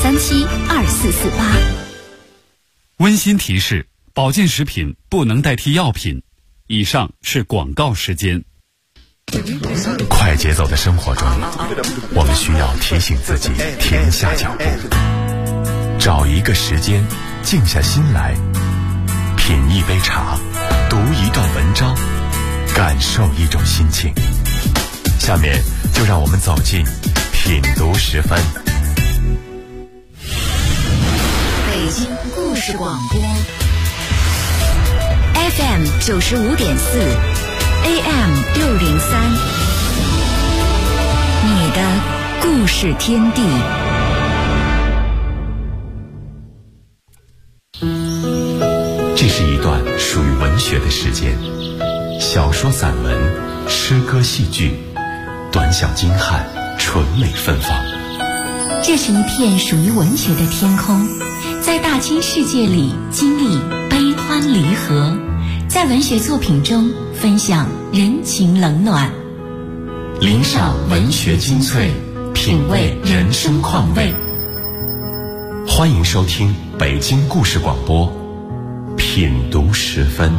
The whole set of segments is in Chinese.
0937372448。 温馨提示：保健食品不能代替药品。以上是广告时间。 快节奏的生活中，我们需要提醒自己停下脚步，找一个时间静下心来，品一杯茶，读一段文章，感受一种心情。下面就让我们走进品读10分。 北京故事广播 FM 95.4 AM 603，你的故事天地。 这是一段属于文学的时间，小说、散文、诗歌、戏剧，短小精悍，纯美芬芳。 这是一片属于文学的天空，在大千世界里经历悲欢离合，在文学作品中分享人情冷暖， 领赏文学精粹，品味人生况味。欢迎收听北京故事广播品读10分。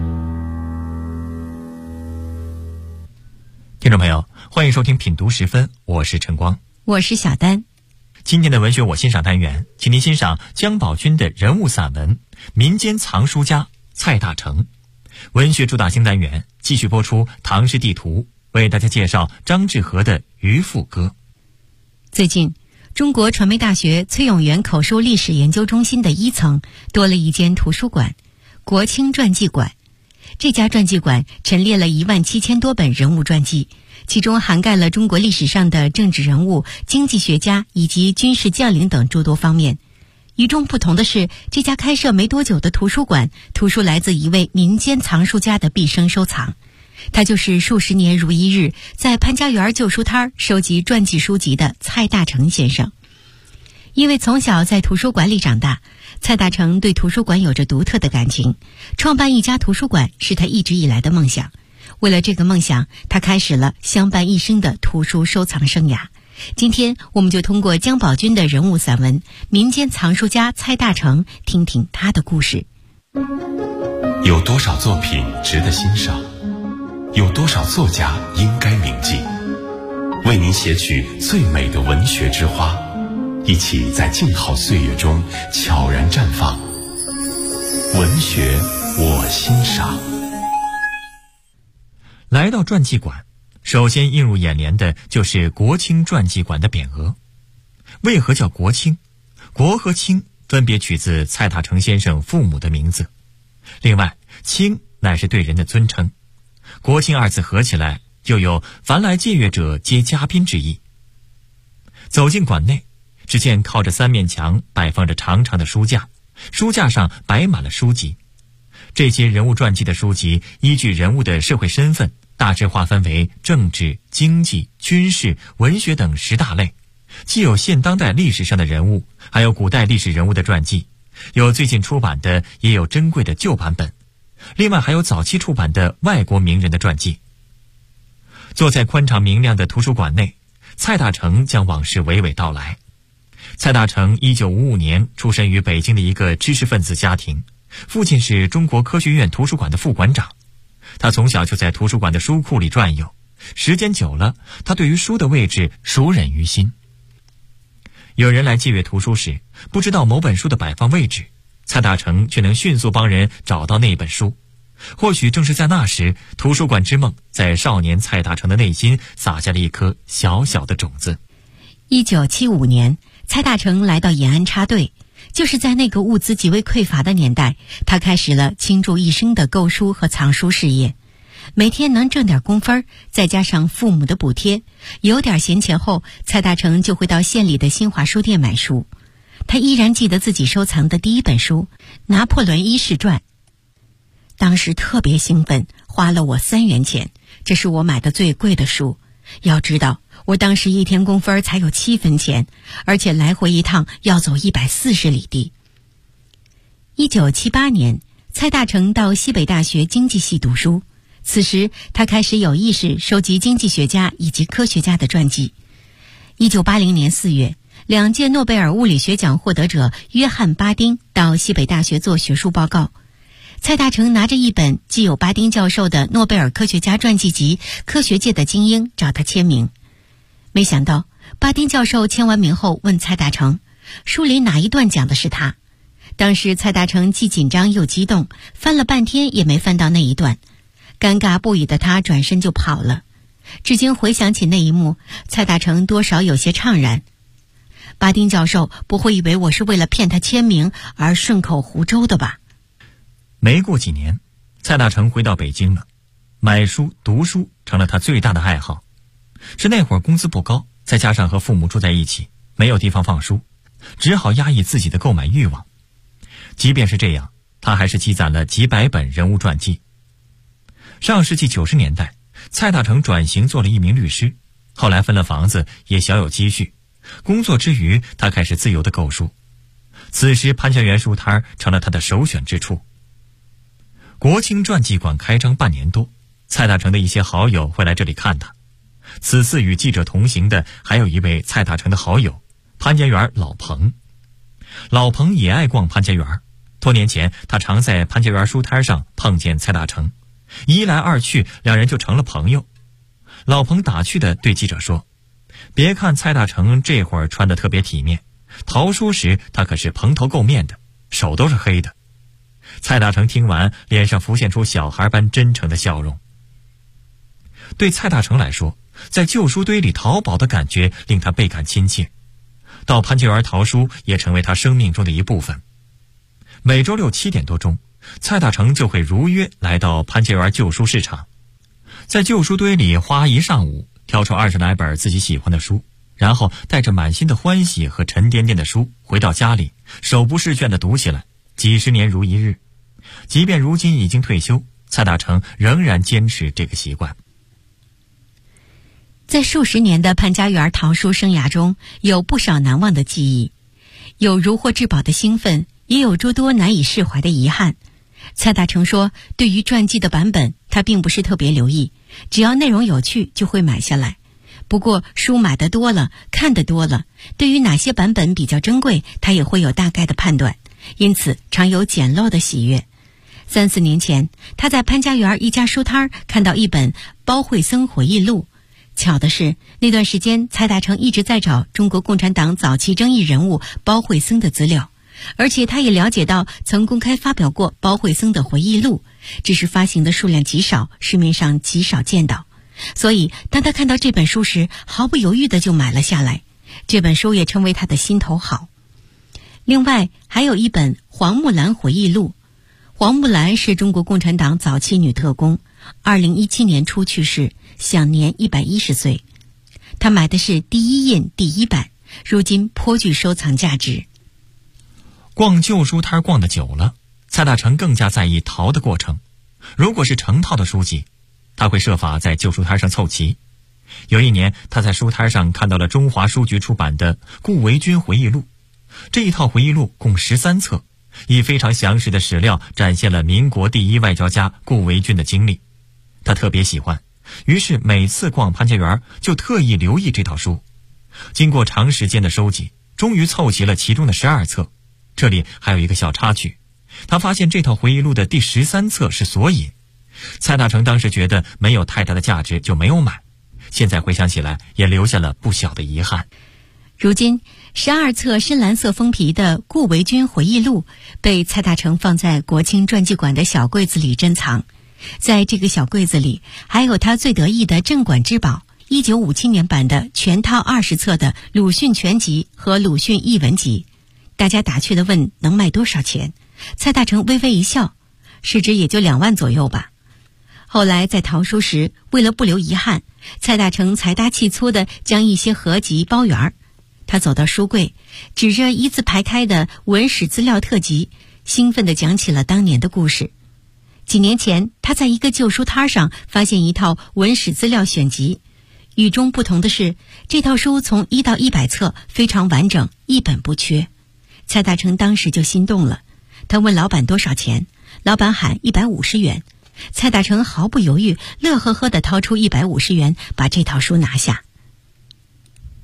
听众朋友，欢迎收听品读10分，我是陈光， 我是小丹。 今天的文学我欣赏单元，请您欣赏姜宝军的人物散文《民间藏书家蔡大成》。文学主打星单元继续播出唐诗地图，为大家介绍张志和的《渔父歌》。 最近，中国传媒大学崔永元口述历史研究中心的1层多了一间图书馆——国清传记馆。这家传记馆陈列了17000多本人物传记，其中涵盖了中国历史上的政治人物、经济学家以及军事将领等诸多方面。与众不同的是，这家开设没多久的图书馆，图书来自一位民间藏书家的毕生收藏。他就是数十年如一日在潘家园旧书摊收集传记书籍的蔡大成先生。因为从小在图书馆里长大，蔡大成对图书馆有着独特的感情，创办一家图书馆是他一直以来的梦想。为了这个梦想，他开始了相伴一生的图书收藏生涯。今天我们就通过姜宝军的人物散文《民间藏书家蔡大成》，听听他的故事。 有多少作品值得欣赏？有多少作家应该铭记？为您写取最美的文学之花，一起在静好岁月中悄然绽放。文学我欣赏。 来到传记馆，首先映入眼帘的就是国清传记馆的匾额。为何叫国清？国和清分别取自蔡大成先生父母的名字。另外，清乃是对人的尊称，国清二字合起来又有凡来借阅者皆嘉宾之意。走进馆内，只见靠着3面墙摆放着长长的书架，书架上摆满了书籍。这些人物传记的书籍依据人物的社会身份，大致划分为政治、经济、军事、文学等10大类，既有现当代历史上的人物，还有古代历史人物的传记，有最近出版的，也有珍贵的旧版本，另外还有早期出版的外国名人的传记。坐在宽敞明亮的图书馆内，蔡大成将往事娓娓道来。蔡大成1955年出身于北京的一个知识分子家庭，父亲是中国科学院图书馆的副馆长。他从小就在图书馆的书库里转悠，时间久了，他对于书的位置熟稔于心。有人来借阅图书时，不知道某本书的摆放位置，蔡大成却能迅速帮人找到那一本书。或许正是在那时，图书馆之梦在少年蔡大成的内心撒下了一颗小小的种子。 1975年，蔡大成来到延安插队。就是在那个物资极为匮乏的年代，他开始了倾注一生的购书和藏书事业。每天能挣点工分，再加上父母的补贴，有点闲钱后，蔡大成就会到县里的新华书店买书。他依然记得自己收藏的第一本书《拿破仑一世传》，当时特别兴奋，花了我3元钱，这是我买的最贵的书。要知道，我当时1天工分才有7分钱，而且来回一趟要走140里地。1978年，蔡大成到西北大学经济系读书，此时他开始有意识收集经济学家以及科学家的传记。1980年4月， 2届诺贝尔物理学奖获得者约翰·巴丁到西北大学做学术报告。蔡大成拿着一本既有巴丁教授的诺贝尔科学家传记集《科学界的精英》找他签名。没想到巴丁教授签完名后问蔡大成，书里哪一段讲的是他？当时蔡大成既紧张又激动，翻了半天也没翻到那一段，尴尬不已的他转身就跑了。至今回想起那一幕，蔡大成多少有些怅然。巴丁教授不会以为我是为了骗他签名而顺口胡诌的吧？ 没过几年，蔡大成回到北京了，买书读书成了他最大的爱好。是那会儿工资不高，再加上和父母住在一起，没有地方放书，只好压抑自己的购买欲望。即便是这样，他还是积攒了几百本人物传记。上世纪90年代，蔡大成转型做了一名律师，后来分了房子，也小有积蓄。工作之余，他开始自由地购书。此时潘家园书摊成了他的首选之处。国清传记馆开张半年多，蔡大成的一些好友会来这里看他。此次与记者同行的还有一位蔡大成的好友，潘家园老彭。老彭也爱逛潘家园，多年前他常在潘家园书摊上碰见蔡大成，一来二去，两人就成了朋友。老彭打趣地对记者说，别看蔡大成这会儿穿得特别体面，淘书时他可是蓬头垢面的，手都是黑的。蔡大成听完，脸上浮现出小孩般真诚的笑容。对蔡大成来说，在旧书堆里淘宝的感觉令他倍感亲切，到潘家园淘书也成为他生命中的一部分。每周6、7点多钟，蔡大成就会如约来到潘家园旧书市场，在旧书堆里花一上午，挑出20来本自己喜欢的书，然后带着满心的欢喜和沉甸甸的书回到家里，手不释卷地读起来，几十年如一日。即便如今已经退休，蔡大成仍然坚持这个习惯。 在数十年的潘家园淘书生涯中，有不少难忘的记忆，有如获至宝的兴奋，也有诸多难以释怀的遗憾。蔡大成说，对于传记的版本，他并不是特别留意，只要内容有趣就会买下来。不过书买得多了，看得多了，对于哪些版本比较珍贵，他也会有大概的判断，因此常有捡漏的喜悦。3、4年前，他在潘家园一家书摊看到一本包惠僧回忆录。巧的是，那段时间蔡大成一直在找中国共产党早期争议人物包惠僧的资料，而且他也了解到曾公开发表过包惠僧的回忆录，只是发行的数量极少，市面上极少见到。所以当他看到这本书时，毫不犹豫地就买了下来。这本书也成为他的心头好。另外还有一本黄木兰回忆录。黄木兰是中国共产党早期女特工，2017年初去世，享年110岁。他买的是第一印第1版，如今颇具收藏价值。 逛旧书摊逛得久了，蔡大成更加在意淘的过程。如果是成套的书籍，他会设法在旧书摊上凑齐。有一年，他在书摊上看到了中华书局出版的顾维钧回忆录，这一套回忆录共13册，以非常详实的史料展现了民国第一外交家顾维钧的经历。他特别喜欢，于是每次逛潘家园就特意留意这套书。经过长时间的收集，终于凑齐了其中的12册。这里还有一个小插曲，他发现这套回忆录的第13册是索引。蔡大成当时觉得没有太大的价值，就没有买，现在回想起来也留下了不小的遗憾。 如今12册深蓝色封皮的顾维钧回忆录被蔡大成放在国清传记馆的小柜子里珍藏。在这个小柜子里，还有他最得意的镇馆之宝1957年版的全套20册的鲁迅全集和鲁迅译文集。大家打趣地问能卖多少钱，蔡大成微微一笑，市值也就2万左右吧。后来在淘书时，为了不留遗憾，蔡大成财大气粗地将一些合集包圆儿。他走到书柜，指着一字排开的文史资料特辑，兴奋地讲起了当年的故事。几年前，他在一个旧书摊上发现一套文史资料选集，与众不同的是，这套书从1到100册非常完整，一本不缺。蔡大成当时就心动了，他问老板多少钱，老板喊150元。蔡大成毫不犹豫，乐呵呵地掏出150元，把这套书拿下。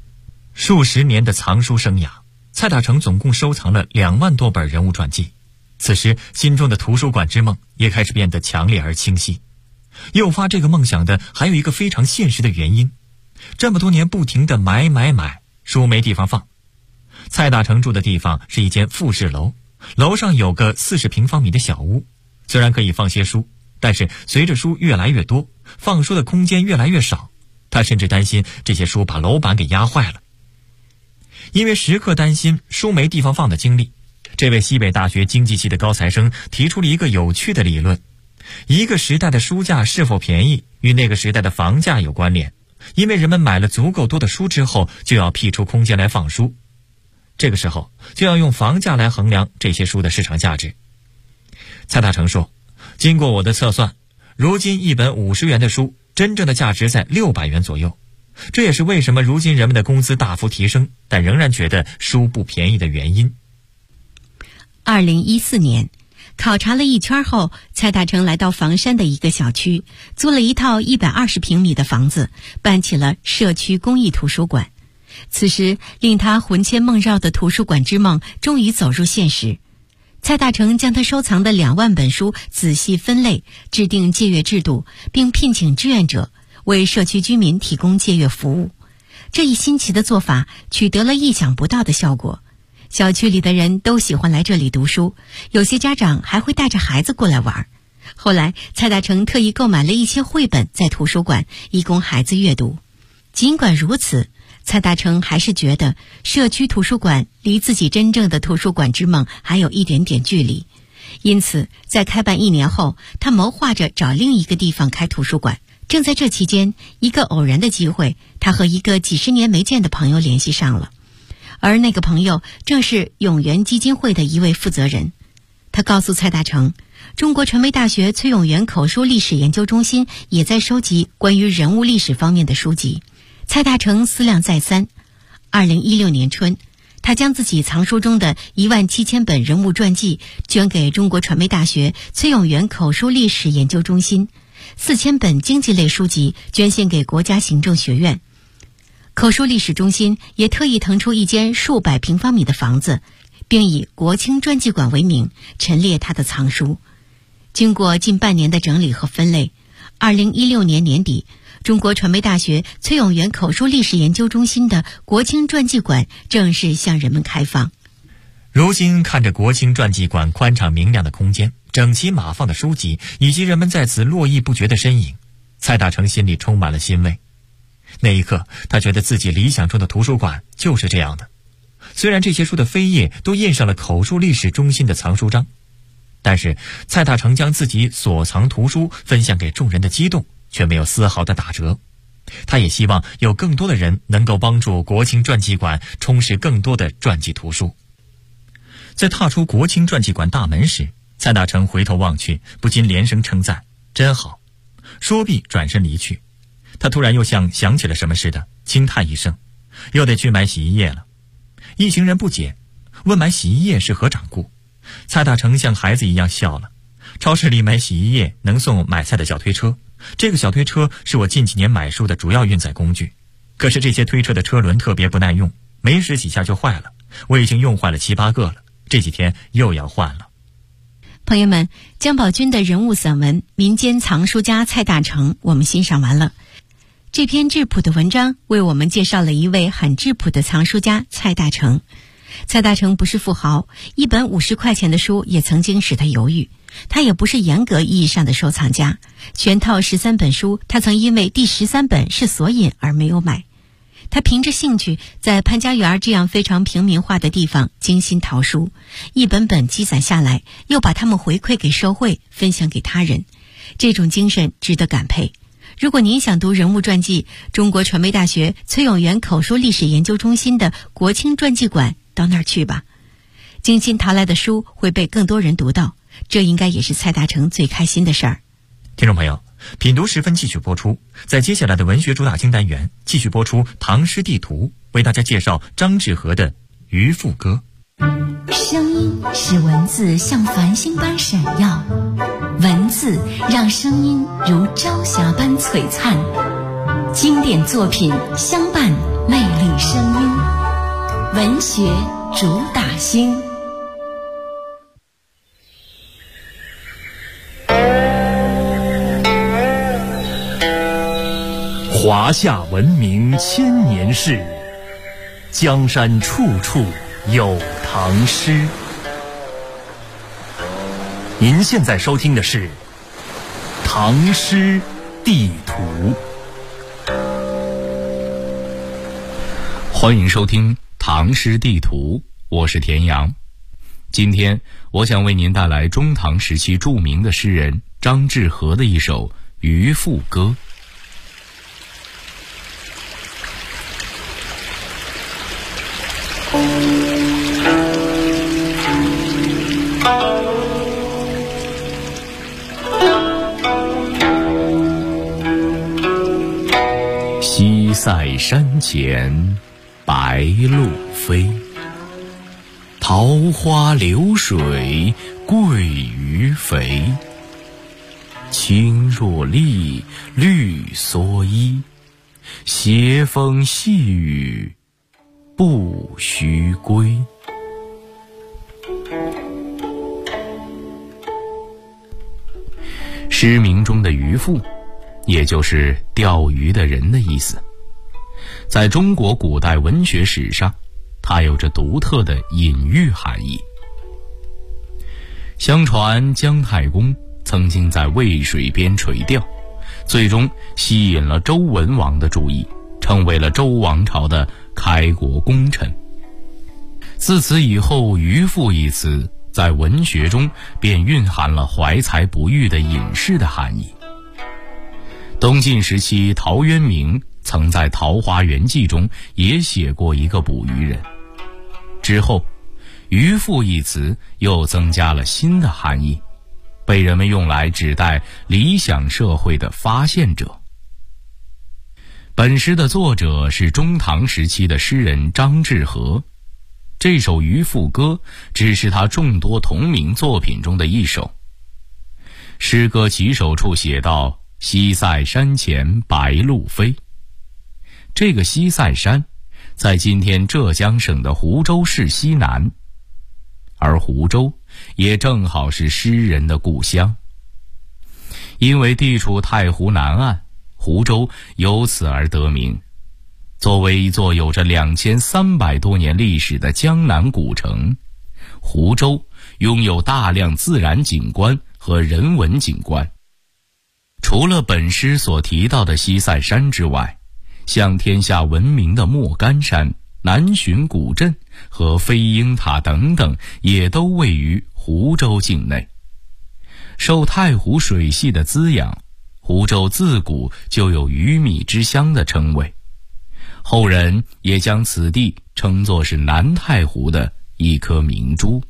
数十年的藏书生涯，蔡大成总共收藏了2万多本人物传记。此时心中的图书馆之梦也开始变得强烈而清晰。诱发这个梦想的还有一个非常现实的原因，这么多年不停的买，书没地方放。蔡大成住的地方是一间复式楼，楼上有个40平方米的小屋，虽然可以放些书，但是随着书越来越多，放书的空间越来越少，他甚至担心这些书把楼板给压坏了。因为时刻担心书没地方放的经历，这位西北大学经济系的高材生提出了一个有趣的理论：一个时代的书价是否便宜与那个时代的房价有关联，因为人们买了足够多的书之后，就要辟出空间来放书，这个时候就要用房价来衡量这些书的市场价值。蔡大成说，经过我的测算，如今一本50元的书真正的价值在600元左右，这也是为什么如今人们的工资大幅提升，但仍然觉得书不便宜的原因。 2014年，考察了一圈后，蔡大成来到房山的一个小区，租了一套120平米的房子，办起了社区公益图书馆。此时令他魂牵梦绕的图书馆之梦终于走入现实。蔡大成将他收藏的2万本书仔细分类，制定借阅制度，并聘请志愿者为社区居民提供借阅服务。这一新奇的做法取得了意想不到的效果，小区里的人都喜欢来这里读书，有些家长还会带着孩子过来玩。后来蔡大成特意购买了一些绘本在图书馆，以供孩子阅读。尽管如此，蔡大成还是觉得社区图书馆离自己真正的图书馆之梦还有一点点距离，因此在开办1年后，他谋划着找另一个地方开图书馆。正在这期间，一个偶然的机会，他和一个几十年没见的朋友联系上了，而那个朋友正是永源基金会的一位负责人。他告诉蔡大成，中国传媒大学崔永元口述历史研究中心也在收集关于人物历史方面的书籍。蔡大成思量再三，2016年春，他将自己藏书中的17000本人物传记捐给中国传媒大学崔永元口述历史研究中心，4000本经济类书籍捐献给国家行政学院。口述历史中心也特意腾出一间数百平方米的房子，并以国清传记馆为名陈列他的藏书。经过近半年的整理和分类，2016年年底，中国传媒大学崔永元口述历史研究中心的国清传记馆正式向人们开放。 如今看着国清传记馆宽敞明亮的空间，整齐码放的书籍，以及人们在此络绎不绝的身影，蔡大成心里充满了欣慰。那一刻，他觉得自己理想中的图书馆就是这样的。虽然这些书的扉页都印上了口述历史中心的藏书章，但是蔡大成将自己所藏图书分享给众人的激动却没有丝毫的打折。他也希望有更多的人能够帮助国清传记馆充实更多的传记图书。在踏出国清传记馆大门时，蔡大成回头望去，不禁连声称赞：“真好！”说毕转身离去。他突然又像想起了什么似的，轻叹一声，又得去买洗衣液了。一行人不解，问买洗衣液是何掌故。蔡大成像孩子一样笑了。超市里买洗衣液能送买菜的小推车，这个小推车是我近几年买书的主要运载工具。可是这些推车的车轮特别不耐用，没使几下就坏了，我已经用坏了7、8个了，这几天又要换了。 朋友们，姜宝军的人物散文《民间藏书家蔡大成》我们欣赏完了。这篇质朴的文章为我们介绍了一位很质朴的藏书家蔡大成。蔡大成不是富豪，一本50块钱的书也曾经使他犹豫。他也不是严格意义上的收藏家，全套13本书，他曾因为第13本是索引而没有买。他凭着兴趣，在潘家园这样非常平民化的地方精心淘书，一本本积攒下来，又把它们回馈给社会，分享给他人。这种精神值得感佩。如果您想读人物传记，中国传媒大学崔永元口述历史研究中心的国清传记馆，到那儿去吧。精心淘来的书会被更多人读到，这应该也是蔡大成最开心的事儿。 听众朋友，品读时分继续播出，在接下来的文学主打金单元继续播出唐诗地图，为大家介绍张志和的《渔父歌》。 声音使文字像繁星般闪耀，文字让声音如朝霞般璀璨。经典作品相伴魅力声音，文学主打星。 华夏文明千年事，江山处处有唐诗。您现在收听的是《唐诗地图》。 欢迎收听《唐诗地图》，我是田阳。今天我想为您带来中唐时期著名的诗人张志和的一首《渔父歌》。西塞山前白鹭飞，桃花流水鳜鱼肥。青箬笠，绿蓑衣，斜风细雨不须归。诗名中的渔父，也就是钓鱼的人的意思。在中国古代文学史上，它有着独特的隐喻含义。相传姜太公曾经在渭水边垂钓，最终吸引了周文王的注意，成为了周王朝的开国功臣。自此以后，渔父一词在文学中便蕴含了怀才不遇的隐士的含义。东晋时期，陶渊明曾在《桃花源记》中也写过一个捕鱼人。之后，渔父一词又增加了新的含义，被人们用来指代理想社会的发现者。本诗的作者是中唐时期的诗人张志和，这首《渔父歌》只是他众多同名作品中的一首。诗歌起首处写道：西塞山前白鹭飞。这个西塞山在今天浙江省的湖州市西南，而湖州也正好是诗人的故乡。因为地处太湖南岸，湖州由此而得名。作为一座有着2300多年历史的江南古城，湖州拥有大量自然景观和人文景观。除了本诗所提到的西塞山之外，向天下闻名的莫干山、南浔古镇和飞鹰塔等等也都位于湖州境内。受太湖水系的滋养，湖州自古就有鱼米之乡的称谓，后人也将此地称作是南太湖的一颗明珠。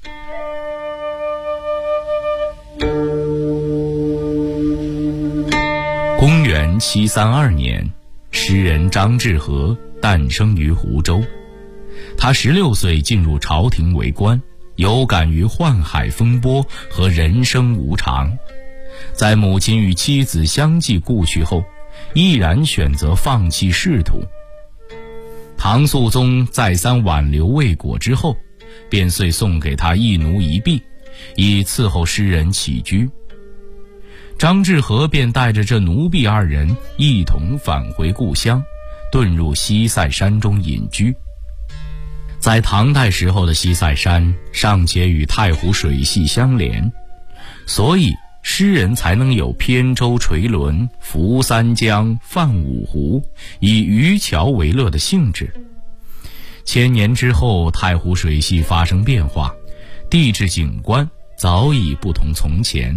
公元732年，诗人张志和诞生于湖州。他16岁进入朝廷为官，有感于宦海风波和人生无常，在母亲与妻子相继故去后，毅然选择放弃仕途。唐肃宗再三挽留未果之后，便遂送给他一奴一婢，以伺候诗人起居。张志和便带着这奴婢二人一同返回故乡，遁入西塞山中隐居。在唐代时候的西塞山尚且与太湖水系相连，所以诗人才能有扁舟垂纶、扶三江、泛五湖，以渔樵为乐的性质。千年之后，太湖水系发生变化，地质景观早已不同从前。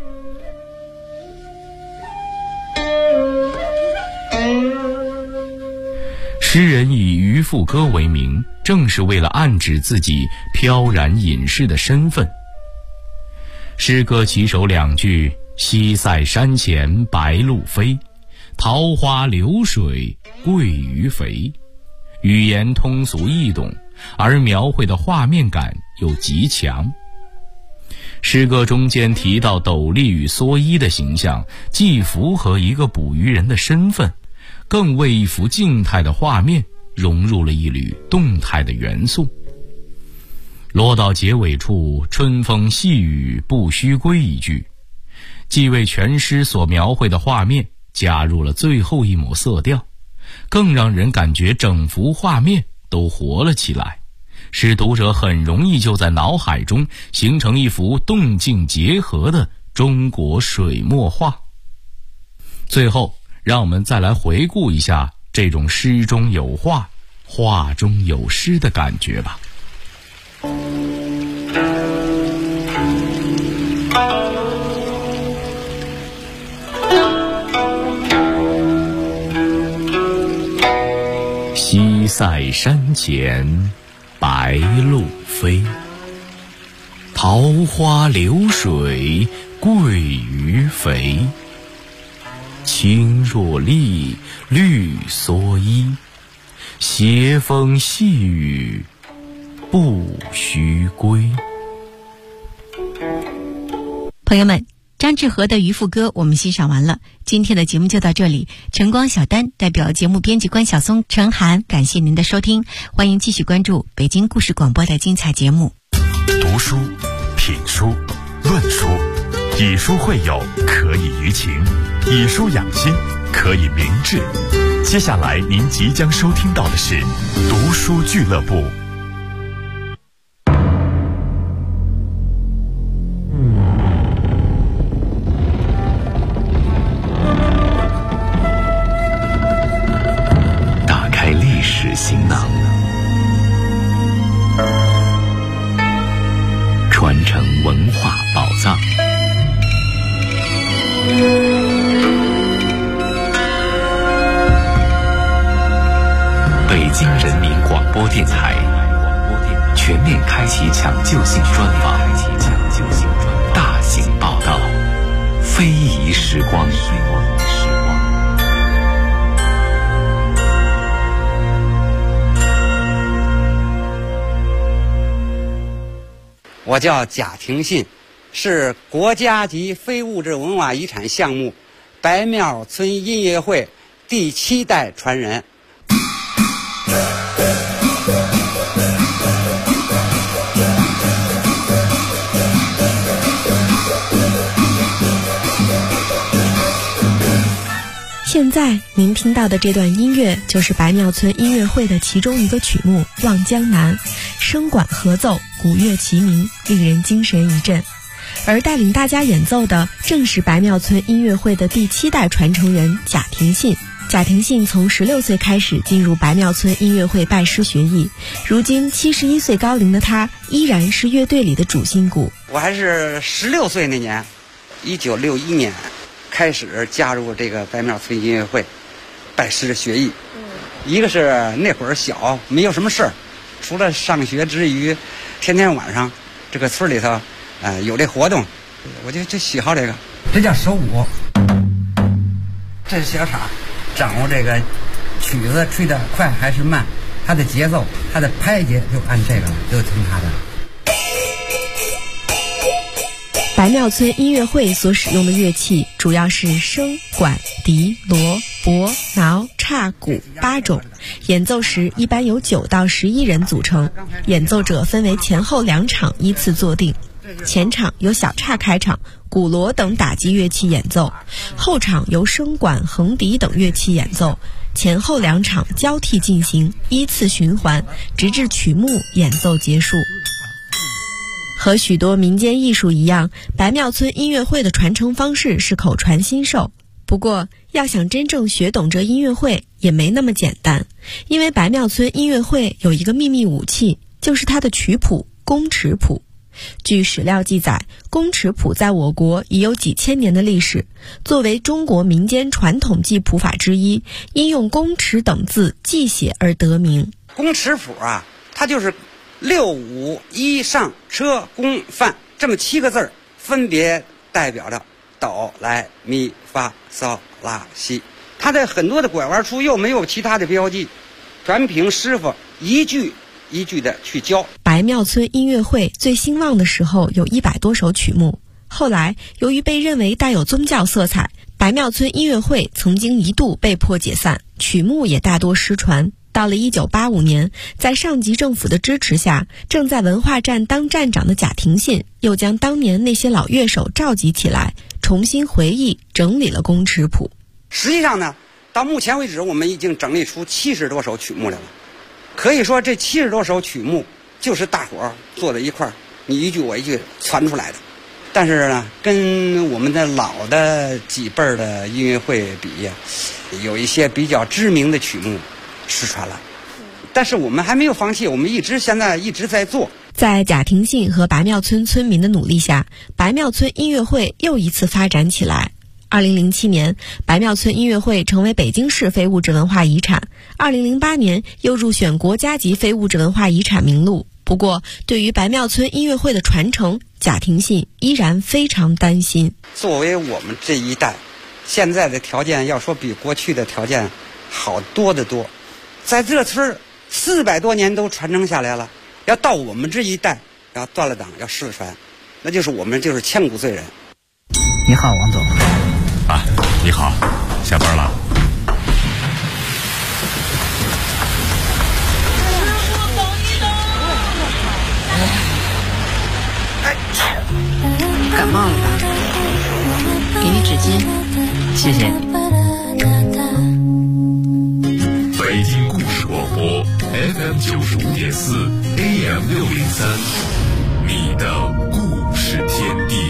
诗人以渔父歌为名，正是为了暗指自己飘然隐士的身份。诗歌起首两句西塞山前白鹭飞，桃花流水鳜鱼肥，语言通俗易懂，而描绘的画面感又极强。诗歌中间提到斗笠与蓑衣的形象，既符合一个捕鱼人的身份， 更为一幅静态的画面融入了一缕动态的元素。落到结尾处，春风细雨不须归一句，既为全诗所描绘的画面加入了最后一抹色调，更让人感觉整幅画面都活了起来，使读者很容易就在脑海中形成一幅动静结合的中国水墨画。最后，让我们再来回顾一下这种诗中有画，画中有诗的感觉吧。西塞山前白鹭飞，桃花流水鳜鱼肥。青箬笠，绿蓑衣，斜风细雨不须归。 朋友们，张志和的《渔父歌》我们欣赏完了，今天的节目就到这里。晨光小丹代表节目编辑关晓松、陈涵，感谢您的收听，欢迎继续关注北京故事广播的精彩节目。 读书、品书、论书，以书会友，可以娱情；以书养心，可以明志。接下来您即将收听到的是读书俱乐部。打开历史行囊，传承文化宝藏。北京人民广播电台全面开启抢救性专访，大型报道，非遗时光。 我叫贾廷信，是国家级非物质文化遗产项目白庙村音乐会第7代传人。 现在您听到的这段音乐就是白庙村音乐会的其中一个曲目《望江南》，声管合奏，鼓乐齐鸣，令人精神一振。而带领大家演奏的正是白庙村音乐会的第7代传承人贾廷信。贾廷信从16岁开始进入白庙村音乐会拜师学艺，如今71岁高龄的他依然是乐队里的主心骨。 我还是16岁那年，1961年开始加入这个白庙村音乐会，拜师学艺。一个是那会儿小，没有什么事儿，除了上学之余，天天晚上这个村里头有这活动，我就喜好这个。这叫手鼓，这是小叉，掌握这个曲子吹得快还是慢，它的节奏，它的拍节就按这个了，就听它的。 白庙村音乐会所使用的乐器主要是笙、管、笛、锣、钹、挠、叉、鼓8种，演奏时一般由9到11人组成，演奏者分为前后2场依次坐定。前场由小叉开场，鼓锣等打击乐器演奏，后场由笙管、横笛等乐器演奏，前后2场交替进行，依次循环，直至曲目演奏结束。和许多民间艺术一样，白庙村音乐会的传承方式是口传心授。不过，要想真正学懂这音乐会也没那么简单，因为白庙村音乐会有一个秘密武器，就是它的曲谱宫尺谱。据史料记载，宫尺谱在我国已有几千年的历史，作为中国民间传统记谱法之一，因用宫尺等字记写而得名。 宫尺谱啊，它就是6、5、1上车宫范这么7个字儿，分别代表着哆来咪发嗦拉西。它在很多的拐弯处又没有其他的标记，全凭师傅一句一句的去教。 白庙村音乐会最兴旺的时候有100多首曲目，后来由于被认为带有宗教色彩， 白庙村音乐会曾经一度被迫解散，曲目也大多失传。到了1985年，在上级政府的支持下，正在文化站当站长的贾廷信又将当年那些老乐手召集起来，重新回忆整理了工尺谱。 实际上呢，到目前为止我们已经整理出70多首曲目来了。可以说这70多首曲目就是大伙儿坐在一块儿，你一句我一句传出来的。但是呢，跟我们的老的几辈儿的音乐会比呀，有一些比较知名的曲目失传了。但是我们还没有放弃，我们现在一直在做。 在贾廷信和白庙村村民的努力下，白庙村音乐会又一次发展起来。2007年，白庙村音乐会成为北京市非物质文化遗产。2008年又入选国家级非物质文化遗产名录。不过，对于白庙村音乐会的传承，贾廷信依然非常担心。 作为我们这一代，现在的条件要说比过去的条件好多得多。在这村400多年都传承下来了，要到我们这一代要断了档，要失传，那就是我们就是千古罪人。 你好，王总。 啊，你好，下班了。 感冒了吧？给你纸巾，谢谢你。 北京故事广播 FM 95.4 AM 603，你的故事天地。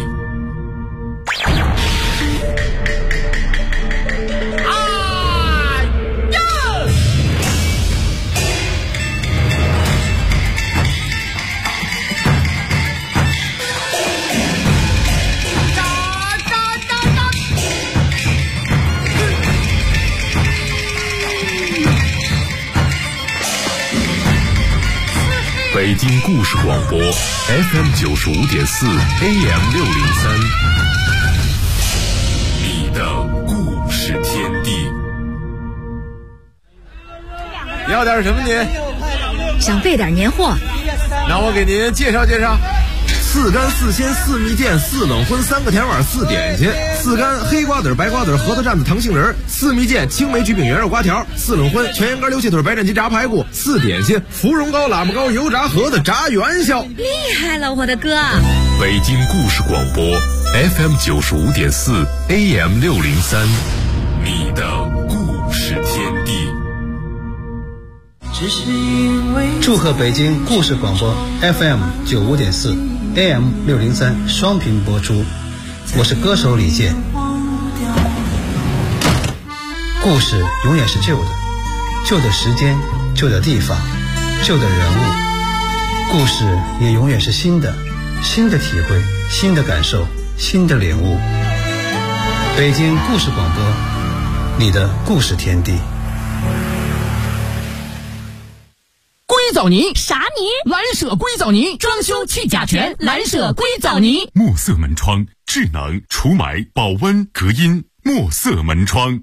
北京故事广播 FM 95.4 AM 603，你的故事天地。 要点什么您？ 想备点年货。 那我给您介绍介绍。4干4鲜4蜜饯4冷荤3个甜碗4点心，4干黑瓜子白瓜子核桃蘸子糖杏仁，4蜜饯青梅橘饼圆肉瓜条，4冷荤全羊肝溜蟹腿白斩鸡炸排骨，4点心芙蓉糕喇嘛糕油炸盒子炸元宵。 厉害了，我的哥！ 北京故事广播 FM 95.4 AM 603，你的故事天地。 祝贺北京故事广播 FM 95.4 AM 603双频播出，我是歌手李健。故事永远是旧的，旧的时间，旧的地方，旧的人物。故事也永远是新的，新的体会，新的感受，新的领悟。北京故事广播，你的故事天地。 硅藻泥啥泥？ 蓝舍硅藻泥，装修去甲醛，蓝舍硅藻泥。 墨色门窗，智能除霾、保温、隔音。墨色门窗。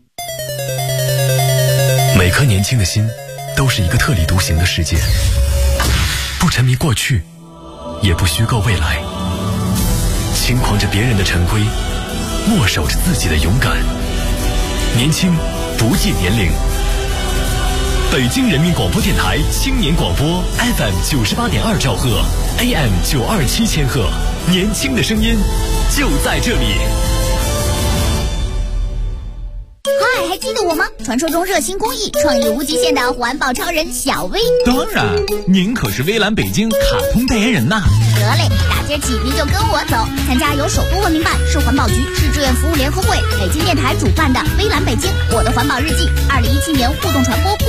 每颗年轻的心，都是一个特立独行的世界，不沉迷过去，也不虚构未来，轻狂着别人的陈规，握守着自己的勇敢。年轻不计年龄。北京人民广播电台青年广播 FM 98.2兆赫 AM 927千赫，年轻的声音就在这里。 嗨，还记得我吗？传说中热心公益、创意无极限的环保超人小薇。 当然，您可是微蓝北京卡通代言人呐。 得嘞，大街起您就跟我走，参加由首都文明办、市环保局、市志愿服务联合会、北京电台主办的微蓝北京我的环保日记2017年互动传播